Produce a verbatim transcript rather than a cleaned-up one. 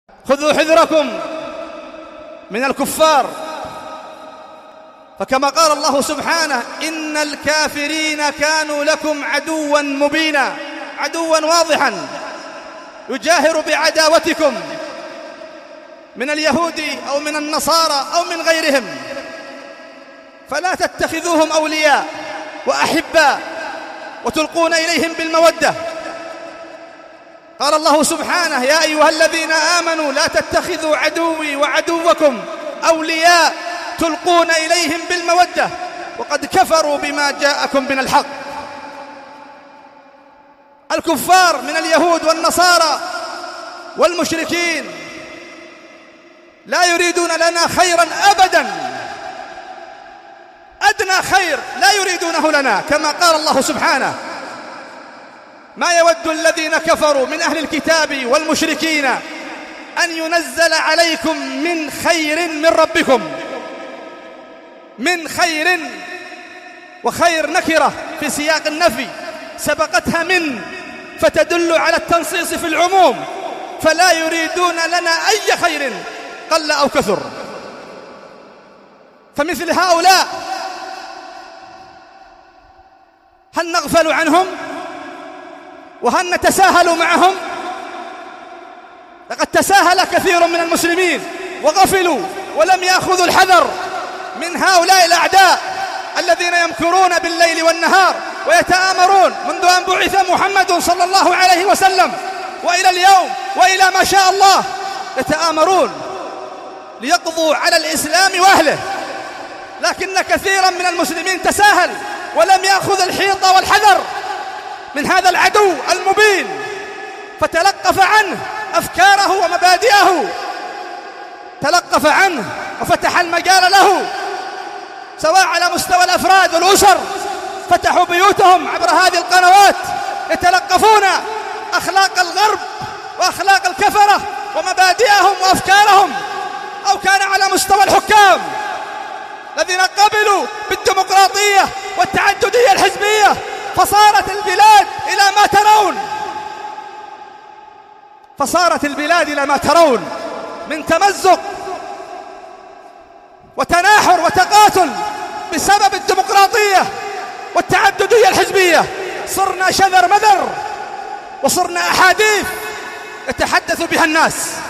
خذوا حذركم من الكفار، فكما قال الله سبحانه: إن الكافرين كانوا لكم عدوا مبينا، عدوا واضحا يجاهر بعداوتكم من اليهود أو من النصارى أو من غيرهم، فلا تتخذوهم أولياء وأحباء وتلقون إليهم بالمودة. قال الله سبحانه: يا أيها الذين آمنوا لا تتخذوا عدوي وعدوكم أولياء تلقون إليهم بالمودة وقد كفروا بما جاءكم من الحق. الكفار من اليهود والنصارى والمشركين لا يريدون لنا خيرا أبدا، أدنى خير لا يريدونه لنا، كما قال الله سبحانه: ما يود الذين كفروا من أهل الكتاب والمشركين أن ينزل عليكم من خير من ربكم. من خير، وخير نكرة في سياق النفي سبقتها من، فتدل على التنصيص في العموم، فلا يريدون لنا أي خير قل أو كثر. فمثل هؤلاء هل نغفل عنهم وهل نتساهل معهم؟ لقد تساهل كثير من المسلمين وغفلوا ولم يأخذوا الحذر من هؤلاء الأعداء الذين يمكرون بالليل والنهار ويتآمرون منذ أن بعث محمد صلى الله عليه وسلم وإلى اليوم وإلى ما شاء الله، يتآمرون ليقضوا على الإسلام وأهله. لكن كثيرا من المسلمين تساهل ولم يأخذ الحيط والحذر من هذا العدو المبين، فتلقف عنه أفكاره ومبادئه، تلقف عنه وفتح المجال له، سواء على مستوى الأفراد والأسر، فتحوا بيوتهم عبر هذه القنوات يتلقفون أخلاق الغرب وأخلاق الكفرة ومبادئهم وأفكارهم، أو كان على مستوى الحكام الذين قبلوا بالديمقراطية والتعددية الحزبية، فصارت البلاد إلى ما ترون فصارت البلاد إلى ما ترون من تمزق وتناحر وتقاتل بسبب الديمقراطية والتعددية الحزبية. صرنا شذر مذر، وصرنا أحاديث يتحدث بها الناس.